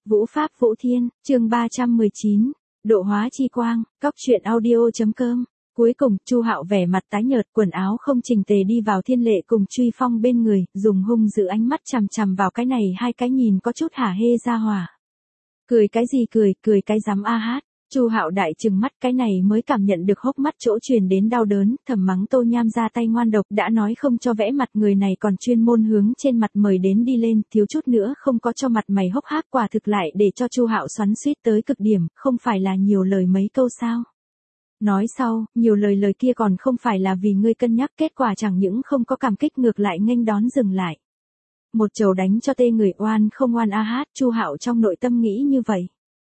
Vũ Pháp Vũ Thiên, chương 319, độ hóa chi quang, cóc truyện audio.com. Cuối cùng, Chu Hạo vẻ mặt tái nhợt, quần áo không chỉnh tề đi vào Thiên Lệ cùng Truy Phong bên người, dùng hung dữ ánh mắt chằm chằm vào cái này hai cái nhìn có chút hả hê ra hỏa. Cười cái gì cười, cười cái dám a hát. Chu Hạo đại trừng mắt, cái này mới cảm nhận được hốc mắt chỗ truyền đến đau đớn, thầm mắng Tô Nham ra tay ngoan độc, đã nói không cho vẽ mặt, người này còn chuyên môn hướng trên mặt mời đến đi lên, thiếu chút nữa không có cho mặt mày hốc hác, quả thực lại để cho Chu Hạo xoắn xuýt tới cực điểm, không phải là nhiều lời mấy câu sao? Nói sau, nhiều lời kia còn không phải là vì ngươi cân nhắc, kết quả chẳng những không có cảm kích ngược lại nghênh đón dừng lại. Một chầu đánh cho tê người, oan không oan a hát, Chu Hạo trong nội tâm nghĩ như vậy.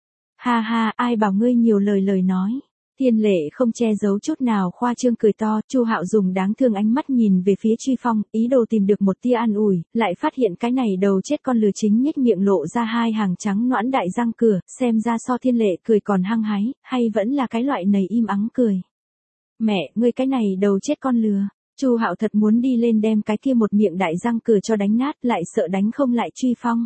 Ha ha, ai bảo ngươi nhiều lời nói. Thiên Lệ không che giấu chút nào khoa trương cười to, Chu Hạo dùng đáng thương ánh mắt nhìn về phía Truy Phong, ý đồ tìm được một tia an ủi, lại phát hiện cái này đầu chết con lừa chính nhếch miệng lộ ra hai hàng trắng nõn đại răng cửa, xem ra so Thiên Lệ cười còn hăng hái, hay vẫn là cái loại nầy im ắng cười. Mẹ, ngươi cái này đầu chết con lừa. Chu Hạo thật muốn đi lên đem cái kia một miệng đại răng cửa cho đánh nát, lại sợ đánh không lại Truy Phong.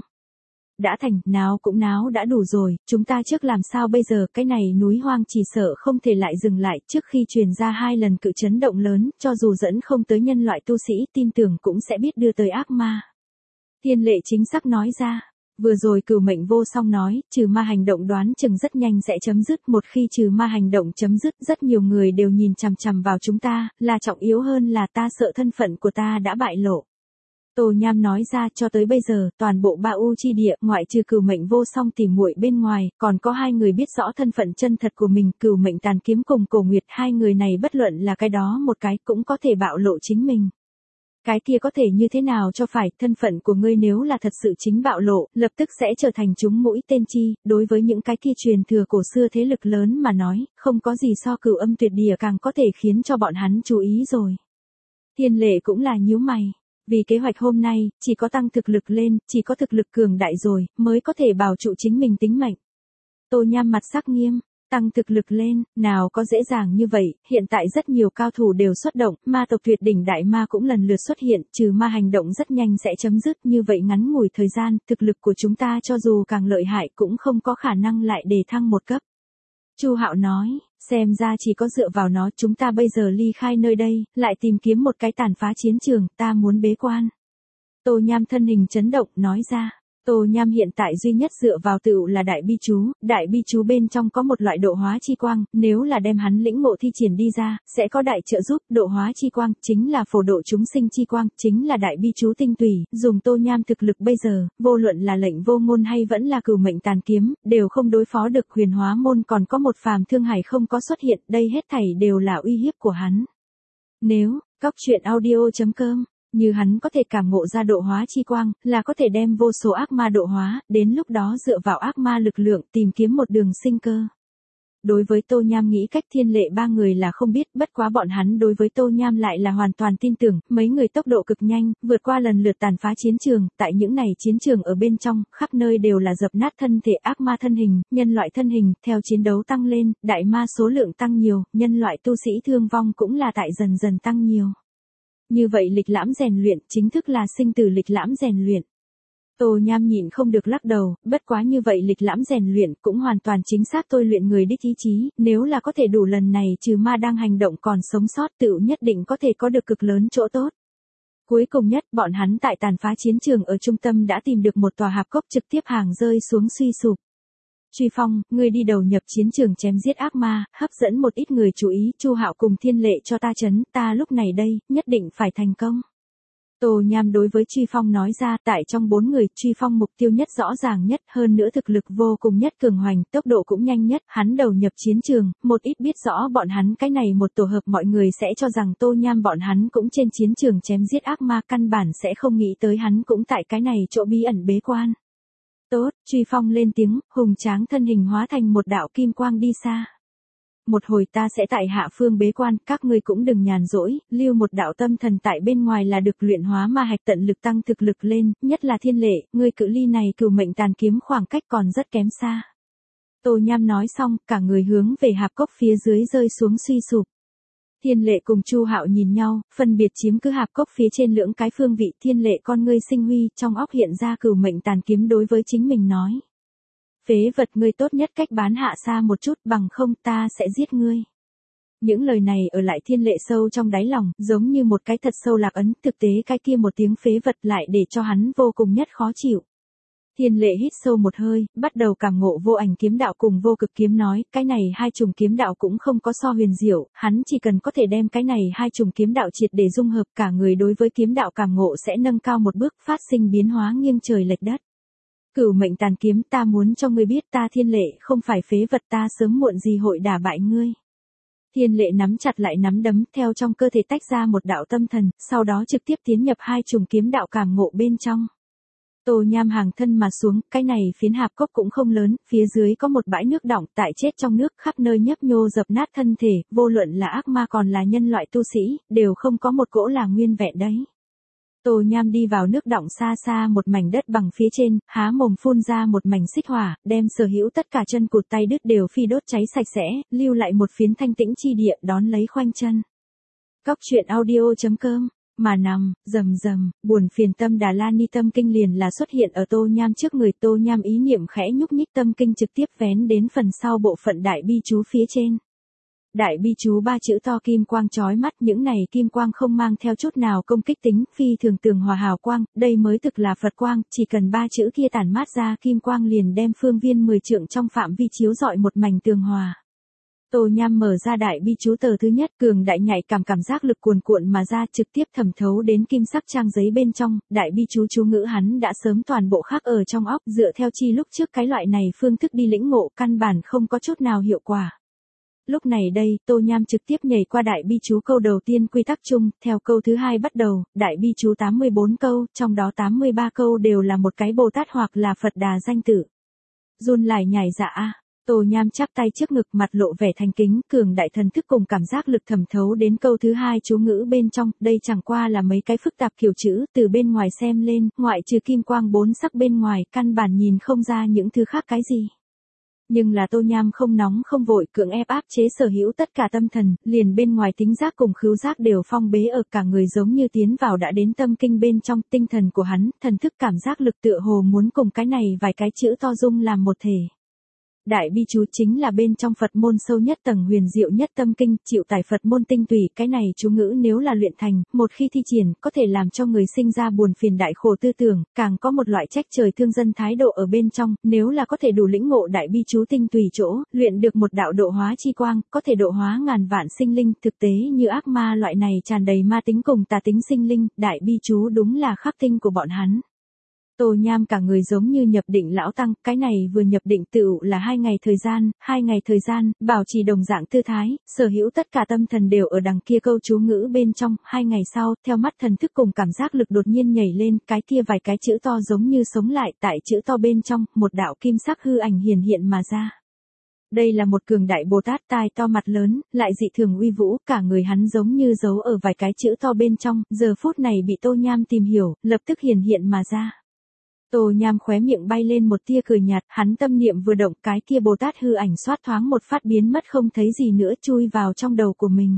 Đã thành, náo cũng náo đã đủ rồi, chúng ta trước làm sao bây giờ, cái này núi hoang chỉ sợ không thể lại dừng lại, trước khi truyền ra 2 lần cự chấn động lớn, cho dù dẫn không tới nhân loại tu sĩ, tin tưởng cũng sẽ biết đưa tới ác ma. Thiên Lệ chính xác nói ra, vừa rồi Cửu Mệnh Vô Song nói, trừ ma hành động đoán chừng rất nhanh sẽ chấm dứt, một khi trừ ma hành động chấm dứt, rất nhiều người đều nhìn chằm chằm vào chúng ta, là trọng yếu hơn là ta sợ thân phận của ta đã bại lộ. Tô Nham nói ra, cho tới bây giờ, toàn bộ Ba U chi địa, ngoại trừ Cửu Mệnh Vô Song tỉ muội bên ngoài, còn có 2 người biết rõ thân phận chân thật của mình, Cửu Mệnh Tàn Kiếm cùng Cổ Nguyệt, 2 người này bất luận là cái đó một cái cũng có thể bạo lộ chính mình. Cái kia có thể như thế nào cho phải, thân phận của ngươi nếu là thật sự chính bạo lộ, lập tức sẽ trở thành chúng mũi tên chi, đối với những cái kia truyền thừa cổ xưa thế lực lớn mà nói, không có gì so Cửu Âm Tuyệt Địa càng có thể khiến cho bọn hắn chú ý rồi. Thiên Lệ cũng là nhíu mày. Vì kế hoạch hôm nay, chỉ có tăng thực lực lên, chỉ có thực lực cường đại rồi, mới có thể bảo trụ chính mình tính mệnh. Tô Nham mặt sắc nghiêm, tăng thực lực lên, nào có dễ dàng như vậy, hiện tại rất nhiều cao thủ đều xuất động, ma tộc tuyệt đỉnh đại ma cũng lần lượt xuất hiện, trừ ma hành động rất nhanh sẽ chấm dứt, như vậy ngắn ngủi thời gian, thực lực của chúng ta cho dù càng lợi hại cũng không có khả năng lại đề thăng một cấp. Chu Hạo nói, xem ra chỉ có dựa vào nó, chúng ta bây giờ ly khai nơi đây, lại tìm kiếm một cái tàn phá chiến trường, ta muốn bế quan. Tô Nham thân hình chấn động, nói ra. Tô Nham hiện tại duy nhất dựa vào tựu là đại bi chú bên trong có một loại độ hóa chi quang, nếu là đem hắn lĩnh ngộ thi triển đi ra, sẽ có đại trợ giúp, độ hóa chi quang, chính là phổ độ chúng sinh chi quang, chính là đại bi chú tinh tùy, dùng Tô Nham thực lực bây giờ, vô luận là Lệnh Vô Ngôn hay vẫn là Cửu Mệnh Tàn Kiếm, đều không đối phó được. Huyền Hóa Môn còn có một phàm thương hải không có xuất hiện, đây hết thảy đều là uy hiếp của hắn. Nếu, cóc truyện audio.com như hắn có thể cảm ngộ ra độ hóa chi quang, là có thể đem vô số ác ma độ hóa, đến lúc đó dựa vào ác ma lực lượng tìm kiếm một đường sinh cơ. Đối với Tô Nham nghĩ cách, Thiên Lệ 3 người là không biết, bất quá bọn hắn đối với Tô Nham lại là hoàn toàn tin tưởng, mấy người tốc độ cực nhanh, vượt qua lần lượt tàn phá chiến trường, tại những này chiến trường ở bên trong, khắp nơi đều là dập nát thân thể ác ma thân hình, nhân loại thân hình, theo chiến đấu tăng lên, đại ma số lượng tăng nhiều, nhân loại tu sĩ thương vong cũng là tại dần dần tăng nhiều. Như vậy lịch lãm rèn luyện, chính thức là sinh tử lịch lãm rèn luyện. Tô Nham nhịn không được lắc đầu, bất quá như vậy lịch lãm rèn luyện cũng hoàn toàn chính xác tôi luyện người đích ý chí, nếu là có thể đủ lần này trừ ma đang hành động còn sống sót tựu nhất định có thể có được cực lớn chỗ tốt. Cuối cùng nhất, bọn hắn tại tàn phá chiến trường ở trung tâm đã tìm được một tòa hạp cốc, trực tiếp hàng rơi xuống suy sụp. Truy Phong, ngươi đi đầu nhập chiến trường chém giết ác ma, hấp dẫn một ít người chú ý, Chu Hạo cùng Thiên Lệ cho ta chấn, ta lúc này đây, nhất định phải thành công. Tô Nham đối với Truy Phong nói ra, tại trong 4 người, Truy Phong mục tiêu nhất rõ ràng nhất, hơn nữa thực lực vô cùng nhất cường hoành, tốc độ cũng nhanh nhất, hắn đầu nhập chiến trường, một ít biết rõ bọn hắn cái này một tổ hợp mọi người sẽ cho rằng Tô Nham bọn hắn cũng trên chiến trường chém giết ác ma, căn bản sẽ không nghĩ tới hắn cũng tại cái này chỗ bí ẩn bế quan. Tốt, Truy Phong lên tiếng, hùng tráng thân hình hóa thành một đạo kim quang đi xa. Một hồi ta sẽ tại hạ phương bế quan, các ngươi cũng đừng nhàn rỗi, lưu một đạo tâm thần tại bên ngoài là được, luyện hóa ma hạch tận lực tăng thực lực lên, nhất là Thiên Lệ, ngươi cự ly này Cửu Mệnh Tàn Kiếm khoảng cách còn rất kém xa. Tô Nham nói xong, cả người hướng về hạp cốc phía dưới rơi xuống suy sụp. Thiên Lệ cùng Chu Hạo nhìn nhau, phân biệt chiếm cứ hạp cốc phía trên lưỡng cái phương vị. Thiên Lệ con ngươi sinh huy, trong óc hiện ra Cửu Mệnh Tàn Kiếm đối với chính mình nói. Phế vật, ngươi tốt nhất cách bán hạ xa một chút, bằng không ta sẽ giết ngươi. Những lời này ở lại Thiên Lệ sâu trong đáy lòng, giống như một cái thật sâu lạc ấn, thực tế cái kia một tiếng phế vật lại để cho hắn vô cùng nhất khó chịu. Thiên Lệ hít sâu một hơi, bắt đầu cảm ngộ vô ảnh kiếm đạo cùng vô cực kiếm, nói, cái này hai chủng kiếm đạo cũng không có so huyền diệu, hắn chỉ cần có thể đem cái này hai chủng kiếm đạo triệt để dung hợp, cả người đối với kiếm đạo cảm ngộ sẽ nâng cao một bước, phát sinh biến hóa nghiêng trời lệch đất. Cửu mệnh tàn kiếm, ta muốn cho ngươi biết ta Thiên Lệ không phải phế vật, ta sớm muộn gì hội đả bại ngươi. Thiên Lệ nắm chặt lại nắm đấm, theo trong cơ thể tách ra một đạo tâm thần, sau đó trực tiếp tiến nhập hai chủng kiếm đạo cảm ngộ bên trong. Tô Nham hàng thân mà xuống, cái này phiến hạp cốc cũng không lớn, phía dưới có một bãi nước đọng, tại chết trong nước, khắp nơi nhấp nhô dập nát thân thể, vô luận là ác ma còn là nhân loại tu sĩ, đều không có một cỗ là nguyên vẹn đấy. Tô Nham đi vào nước đọng xa xa một mảnh đất bằng phía trên, há mồm phun ra một mảnh xích hỏa, đem sở hữu tất cả chân cụt tay đứt đều phi đốt cháy sạch sẽ, lưu lại một phiến thanh tĩnh chi địa đón lấy khoanh chân. Cóc truyện audio.com Mà nằm, rầm rầm, buồn phiền tâm Đà La Ni tâm kinh liền là xuất hiện ở Tô Nham trước người. Tô Nham ý niệm khẽ nhúc nhích, tâm kinh trực tiếp vén đến phần sau bộ phận đại bi chú phía trên. Đại bi chú ba chữ to kim quang chói mắt, những này kim quang không mang theo chút nào công kích tính, phi thường tường hòa hào quang, đây mới thực là Phật quang, chỉ cần ba chữ kia tản mát ra kim quang liền đem phương viên 10 trượng trong phạm vi chiếu rọi một mảnh tường hòa. Tô Nham mở ra đại bi chú tờ thứ nhất, cường đại nhạy cảm giác lực cuồn cuộn mà ra, trực tiếp thẩm thấu đến kim sắc trang giấy bên trong. Đại bi chú chú ngữ hắn đã sớm toàn bộ khắc ở trong óc, dựa theo chi lúc trước cái loại này phương thức đi lĩnh ngộ, căn bản không có chút nào hiệu quả. Lúc này đây, Tô Nham trực tiếp nhảy qua đại bi chú câu đầu tiên quy tắc chung, theo câu thứ hai bắt đầu, đại bi chú 84 câu, trong đó 83 câu đều là một cái Bồ Tát hoặc là Phật Đà danh tự. Run lại nhảy dạ a. Tô Nham chắp tay trước ngực, mặt lộ vẻ thành kính, cường đại thần thức cùng cảm giác lực thẩm thấu đến câu thứ hai chú ngữ bên trong, đây chẳng qua là mấy cái phức tạp kiểu chữ, từ bên ngoài xem lên, ngoại trừ kim quang bốn sắc bên ngoài, căn bản nhìn không ra những thứ khác cái gì. Nhưng là Tô Nham không nóng không vội, cưỡng ép áp chế sở hữu tất cả tâm thần, liền bên ngoài tính giác cùng khứu giác đều phong bế ở, cả người giống như tiến vào đã đến tâm kinh bên trong, tinh thần của hắn, thần thức cảm giác lực tựa hồ muốn cùng cái này vài cái chữ to dung làm một thể. Đại bi chú chính là bên trong Phật môn sâu nhất tầng huyền diệu nhất tâm kinh, chịu tải Phật môn tinh tùy, cái này chú ngữ nếu là luyện thành, một khi thi triển, có thể làm cho người sinh ra buồn phiền đại khổ tư tưởng, càng có một loại trách trời thương dân thái độ ở bên trong, nếu là có thể đủ lĩnh ngộ đại bi chú tinh tùy chỗ, luyện được một đạo độ hóa chi quang, có thể độ hóa ngàn vạn sinh linh, thực tế như ác ma loại này tràn đầy ma tính cùng tà tính sinh linh, đại bi chú đúng là khắc tinh của bọn hắn. Tô Nham cả người giống như nhập định lão tăng, cái này vừa nhập định tựu là 2 ngày thời gian, bảo trì đồng dạng tư thái, sở hữu tất cả tâm thần đều ở đằng kia câu chú ngữ bên trong. 2 ngày sau, theo mắt thần thức cùng cảm giác lực đột nhiên nhảy lên, cái kia vài cái chữ to giống như sống lại, tại chữ to bên trong, một đạo kim sắc hư ảnh hiển hiện mà ra. Đây là một cường đại Bồ Tát, tai to mặt lớn, lại dị thường uy vũ, cả người hắn giống như giấu ở vài cái chữ to bên trong, giờ phút này bị Tô Nham tìm hiểu, lập tức hiển hiện mà ra. Tô Nham khóe miệng bay lên một tia cười nhạt, hắn tâm niệm vừa động, cái kia Bồ Tát hư ảnh xoát thoáng một phát biến mất không thấy gì nữa, chui vào trong đầu của mình.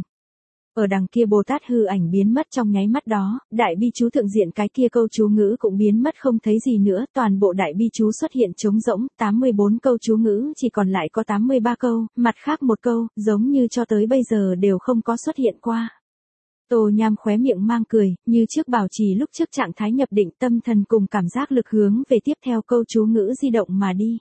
Ở đằng kia Bồ Tát hư ảnh biến mất trong nháy mắt đó, đại bi chú thượng diện cái kia câu chú ngữ cũng biến mất không thấy gì nữa, toàn bộ đại bi chú xuất hiện trống rỗng, 84 câu chú ngữ chỉ còn lại có 83 câu, mặt khác một câu, giống như cho tới bây giờ đều không có xuất hiện qua. Tô Nham khóe miệng mang cười, như trước bảo trì lúc trước trạng thái nhập định, tâm thần cùng cảm giác lực hướng về tiếp theo câu chú ngữ di động mà đi.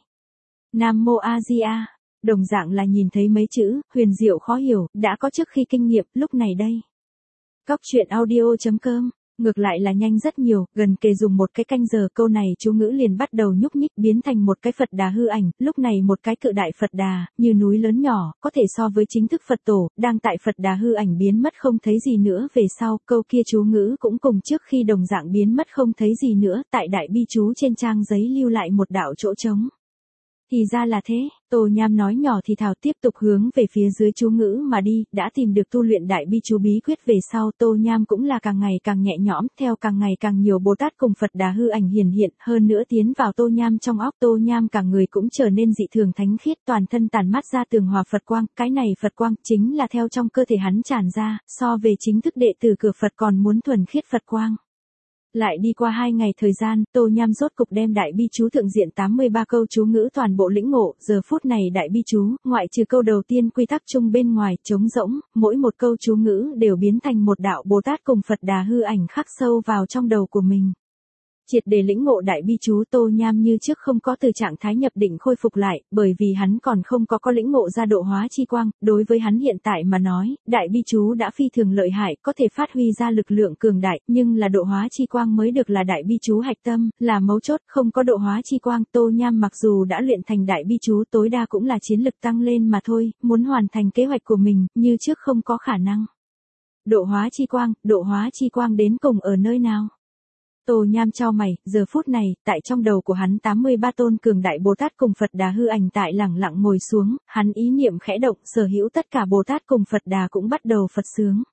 Nam Mô A Di A, đồng dạng là nhìn thấy mấy chữ, huyền diệu khó hiểu, đã có trước khi kinh nghiệm, lúc này đây. Cóc truyện audio.com Ngược lại là nhanh rất nhiều, gần kề dùng một cái canh giờ, câu này chú ngữ liền bắt đầu nhúc nhích biến thành một cái Phật Đà hư ảnh, lúc này một cái cự đại Phật Đà, như núi lớn nhỏ, có thể so với chính thức Phật tổ, đang tại Phật Đà hư ảnh biến mất không thấy gì nữa về sau, câu kia chú ngữ cũng cùng trước khi đồng dạng biến mất không thấy gì nữa, tại đại bi chú trên trang giấy lưu lại một đạo chỗ trống. Thì ra là thế, Tô Nham nói nhỏ thì thào tiếp tục hướng về phía dưới chú ngữ mà đi, đã tìm được tu luyện đại bi chú bí quyết về sau, Tô Nham cũng là càng ngày càng nhẹ nhõm, theo càng ngày càng nhiều Bồ Tát cùng Phật Đà hư ảnh hiển hiện, hơn nữa tiến vào Tô Nham trong óc, Tô Nham cả người cũng trở nên dị thường thánh khiết, toàn thân tản mát ra tường hòa Phật quang, cái này Phật quang chính là theo trong cơ thể hắn tràn ra, so về chính thức đệ tử cửa Phật còn muốn thuần khiết Phật quang. Lại đi qua 2 ngày thời gian, Tô Nham rốt cục đem đại bi chú thượng diện 83 câu chú ngữ toàn bộ lĩnh ngộ, giờ phút này đại bi chú, ngoại trừ câu đầu tiên quy tắc chung bên ngoài, trống rỗng, mỗi một câu chú ngữ đều biến thành một đạo Bồ Tát cùng Phật Đà hư ảnh khắc sâu vào trong đầu của mình. Triệt để lĩnh ngộ đại bi chú, Tô Nham như trước không có từ trạng thái nhập định khôi phục lại, bởi vì hắn còn không có lĩnh ngộ ra độ hóa chi quang, đối với hắn hiện tại mà nói, đại bi chú đã phi thường lợi hại, có thể phát huy ra lực lượng cường đại, nhưng là độ hóa chi quang mới được là đại bi chú hạch tâm, là mấu chốt, không có độ hóa chi quang, Tô Nham mặc dù đã luyện thành đại bi chú tối đa cũng là chiến lực tăng lên mà thôi, muốn hoàn thành kế hoạch của mình, như trước không có khả năng. Độ hóa chi quang đến cùng ở nơi nào? Tô Nham chau mày, giờ phút này, tại trong đầu của hắn 83 tôn cường đại Bồ Tát cùng Phật Đà hư ảnh tại lẳng lặng ngồi xuống, hắn ý niệm khẽ động, sở hữu tất cả Bồ Tát cùng Phật Đà cũng bắt đầu Phật sướng.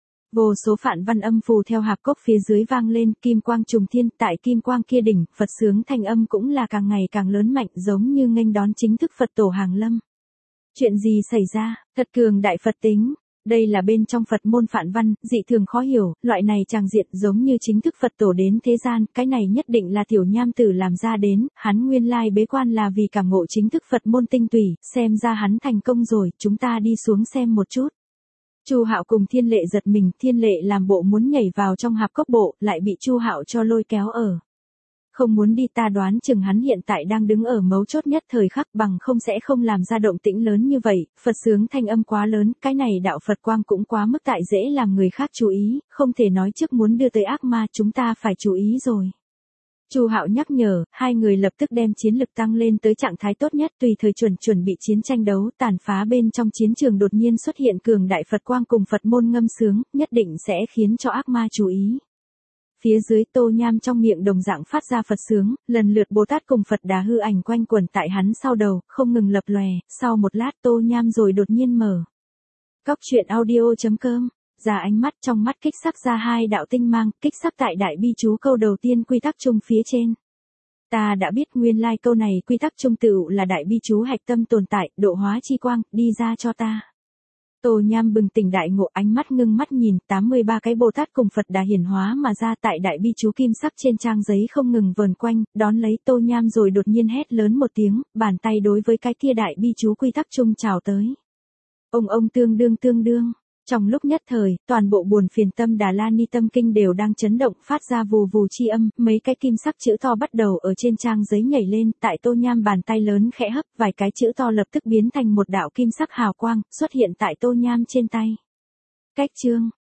Vô số phạn văn âm phù theo hạp cốc phía dưới vang lên, kim quang trùng thiên, tại kim quang kia đỉnh, Phật sướng thanh âm cũng là càng ngày càng lớn mạnh, giống như nghênh đón chính thức Phật tổ hàng lâm. Chuyện gì xảy ra? Thật cường đại Phật tính. Đây là bên trong Phật môn phạn văn, dị thường khó hiểu, loại này tràng diện giống như chính thức Phật tổ đến thế gian, cái này nhất định là tiểu Nham tử làm ra đến, hắn nguyên lai bế quan là vì cảm ngộ chính thức Phật môn tinh tùy, xem ra hắn thành công rồi, chúng ta đi xuống xem một chút. Chu Hạo cùng Thiên Lệ giật mình, Thiên Lệ làm bộ muốn nhảy vào trong hạp cốc bộ, lại bị Chu Hạo cho lôi kéo ở. Không muốn đi, ta đoán chừng hắn hiện tại đang đứng ở mấu chốt nhất thời khắc, bằng không sẽ không làm ra động tĩnh lớn như vậy, Phật sướng thanh âm quá lớn, cái này đạo Phật quang cũng quá mức tại dễ làm người khác chú ý, không thể nói trước muốn đưa tới ác ma, chúng ta phải chú ý rồi. Chu Hạo nhắc nhở, hai người lập tức đem chiến lực tăng lên tới trạng thái tốt nhất, tùy thời chuẩn bị chiến tranh đấu, tàn phá bên trong chiến trường đột nhiên xuất hiện cường đại Phật quang cùng Phật môn ngâm sướng, nhất định sẽ khiến cho ác ma chú ý. Phía dưới Tô Nham trong miệng đồng dạng phát ra Phật sướng, lần lượt Bồ Tát cùng Phật Đà hư ảnh quanh quẩn tại hắn sau đầu, không ngừng lập lòe, sau một lát Tô Nham rồi đột nhiên mở. Cóc truyện audio.com, ra ánh mắt, trong mắt kích sắc ra hai đạo tinh mang, kích sắc tại đại bi chú câu đầu tiên quy tắc chung phía trên. Ta đã biết nguyên lai câu này quy tắc chung tựu là đại bi chú hạch tâm tồn tại, độ hóa chi quang, đi ra cho ta. Tô Nham bừng tỉnh đại ngộ, ánh mắt ngưng mắt nhìn, 83 cái Bồ Tát cùng Phật Đà hiển hóa mà ra tại đại bi chú kim sắc trên trang giấy không ngừng vờn quanh, đón lấy Tô Nham rồi đột nhiên hét lớn một tiếng, bàn tay đối với cái kia đại bi chú quy tắc chung chào tới. Ông tương đương. Trong lúc nhất thời, toàn bộ buồn phiền tâm Đà La Ni tâm kinh đều đang chấn động, phát ra vù vù chi âm, mấy cái kim sắc chữ to bắt đầu ở trên trang giấy nhảy lên, tại Tô Nham bàn tay lớn khẽ hấp, vài cái chữ to lập tức biến thành một đạo kim sắc hào quang, xuất hiện tại Tô Nham trên tay. Cách chương